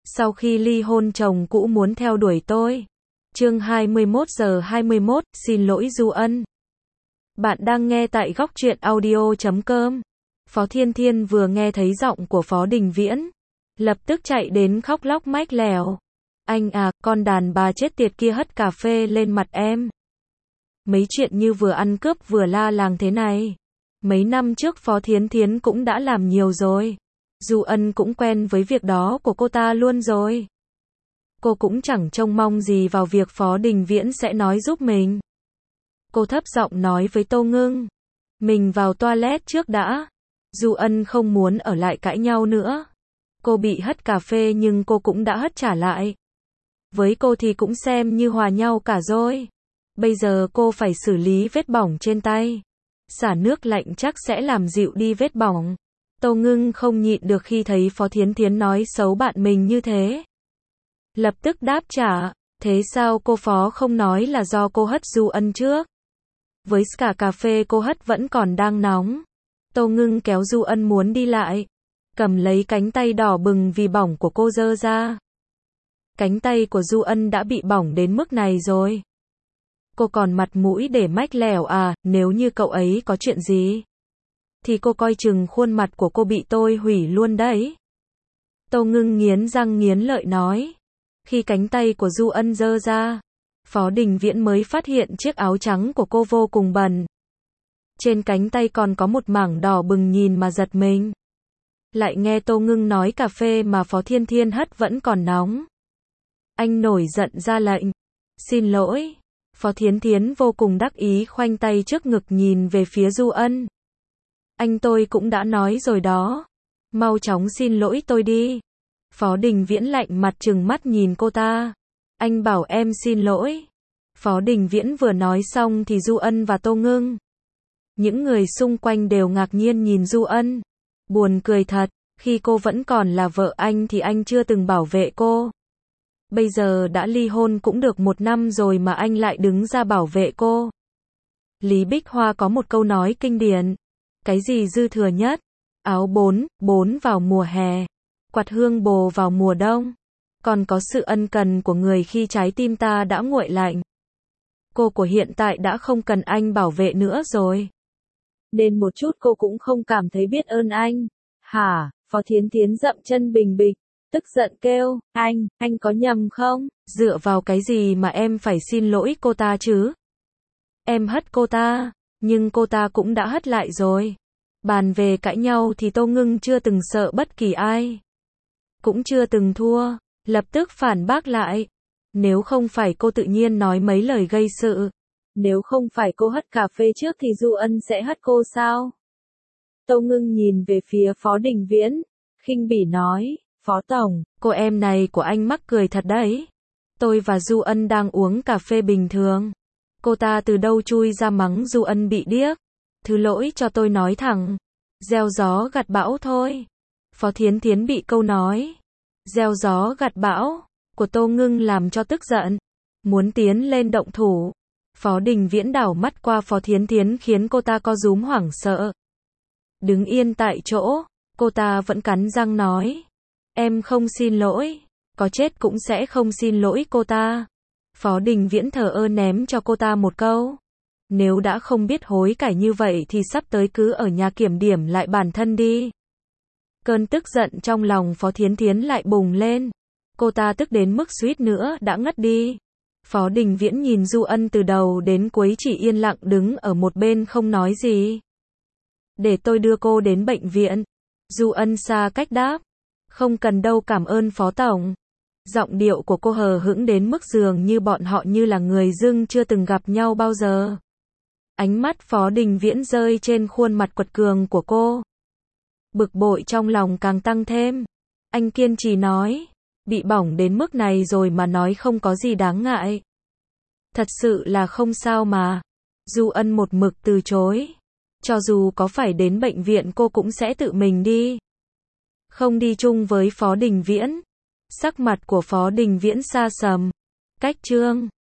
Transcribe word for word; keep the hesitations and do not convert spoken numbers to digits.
Sau khi ly hôn chồng cũ muốn theo đuổi tôi. Chương hai mươi mốt giờ hai mươi mốt, xin lỗi Du Ân. Bạn đang nghe tại góc truyện audio chấm com. Phó Thiên Thiên vừa nghe thấy giọng của Phó Đình Viễn, lập tức chạy đến khóc lóc mách lèo. Anh à, con đàn bà chết tiệt kia hất cà phê lên mặt em. Mấy chuyện như vừa ăn cướp vừa la làng thế này, mấy năm trước Phó Thiến Thiến cũng đã làm nhiều rồi. Du Ân cũng quen với việc đó của cô ta luôn rồi. Cô cũng chẳng trông mong gì vào việc Phó Đình Viễn sẽ nói giúp mình. Cô thấp giọng nói với Tô Ngưng. Mình vào toilet trước đã. Du Ân không muốn ở lại cãi nhau nữa. Cô bị hất cà phê nhưng cô cũng đã hất trả lại. Với cô thì cũng xem như hòa nhau cả rồi. Bây giờ cô phải xử lý vết bỏng trên tay. Xả nước lạnh chắc sẽ làm dịu đi vết bỏng. Tô Ngưng không nhịn được khi thấy Phó Thiến Thiến nói xấu bạn mình như thế. Lập tức đáp trả, thế sao cô Phó không nói là do cô hất Du Ân trước? Với cả cà phê cô hất vẫn còn đang nóng. Tô Ngưng kéo Du Ân muốn đi lại, cầm lấy cánh tay đỏ bừng vì bỏng của cô giơ ra. Cánh tay của Du Ân đã bị bỏng đến mức này rồi. Cô còn mặt mũi để mách lẻo à, nếu như cậu ấy có chuyện gì thì cô coi chừng khuôn mặt của cô bị tôi hủy luôn đấy. Tô Ngưng nghiến răng nghiến lợi nói. Khi cánh tay của Du Ân giơ ra, Phó Đình Viễn mới phát hiện chiếc áo trắng của cô vô cùng bẩn. Trên cánh tay còn có một mảng đỏ bừng nhìn mà giật mình. Lại nghe Tô Ngưng nói cà phê mà Phó Thiên Thiên hất vẫn còn nóng. Anh nổi giận ra lệnh. Xin lỗi. Phó Thiến Thiến vô cùng đắc ý khoanh tay trước ngực nhìn về phía Du Ân. Anh tôi cũng đã nói rồi đó. Mau chóng xin lỗi tôi đi. Phó Đình Viễn lạnh mặt trừng mắt nhìn cô ta. Anh bảo em xin lỗi. Phó Đình Viễn vừa nói xong thì Du Ân và Tô Ngưng, những người xung quanh đều ngạc nhiên nhìn Du Ân. Buồn cười thật, khi cô vẫn còn là vợ anh thì anh chưa từng bảo vệ cô. Bây giờ đã ly hôn cũng được một năm rồi mà anh lại đứng ra bảo vệ cô. Lý Bích Hoa có một câu nói kinh điển. Cái gì dư thừa nhất? Áo bốn, bốn vào mùa hè. Quạt hương bồ vào mùa đông. Còn có sự ân cần của người khi trái tim ta đã nguội lạnh. Cô của hiện tại đã không cần anh bảo vệ nữa rồi. Nên một chút cô cũng không cảm thấy biết ơn anh. Hả? Phó Thiến Thiến dậm chân bình bịch, tức giận kêu, anh, anh có nhầm không? Dựa vào cái gì mà em phải xin lỗi cô ta chứ? Em hất cô ta, nhưng cô ta cũng đã hất lại rồi. Bàn về cãi nhau thì Tô Ngưng chưa từng sợ bất kỳ ai. Cũng chưa từng thua, lập tức phản bác lại. Nếu không phải cô tự nhiên nói mấy lời gây sự. Nếu không phải cô hất cà phê trước thì Du Ân sẽ hất cô sao? Tô Ngưng nhìn về phía Phó Đình Viễn, khinh bỉ nói, Phó Tổng, cô em này của anh mắc cười thật đấy. Tôi và Du Ân đang uống cà phê bình thường. Cô ta từ đâu chui ra mắng Du Ân bị điếc. Thứ lỗi cho tôi nói thẳng. Gieo gió gặt bão thôi. Phó Thiến Thiến bị câu nói gieo gió gặt bão của Tô Ngưng làm cho tức giận. Muốn tiến lên động thủ. Phó Đình Viễn đảo mắt qua Phó Thiến Thiến khiến cô ta co rúm hoảng sợ. Đứng yên tại chỗ, cô ta vẫn cắn răng nói. Em không xin lỗi. Có chết cũng sẽ không xin lỗi cô ta. Phó Đình Viễn thờ ơ ném cho cô ta một câu. Nếu đã không biết hối cải như vậy thì sắp tới cứ ở nhà kiểm điểm lại bản thân đi. Cơn tức giận trong lòng Phó Thiến Thiến lại bùng lên. Cô ta tức đến mức suýt nữa đã ngất đi. Phó Đình Viễn nhìn Du Ân từ đầu đến cuối chỉ yên lặng đứng ở một bên không nói gì. Để tôi đưa cô đến bệnh viện. Du Ân xa cách đáp. Không cần đâu, cảm ơn Phó Tổng. Giọng điệu của cô hờ hững đến mức dường như bọn họ như là người dưng chưa từng gặp nhau bao giờ. Ánh mắt Phó Đình Viễn rơi trên khuôn mặt quật cường của cô. Bực bội trong lòng càng tăng thêm. Anh kiên trì nói. Bị bỏng đến mức này rồi mà nói không có gì đáng ngại. Thật sự là không sao mà. Du Ân một mực từ chối. Cho dù có phải đến bệnh viện cô cũng sẽ tự mình đi. Không đi chung với Phó Đình Viễn. Sắc mặt của Phó Đình Viễn xa sầm. Cách chương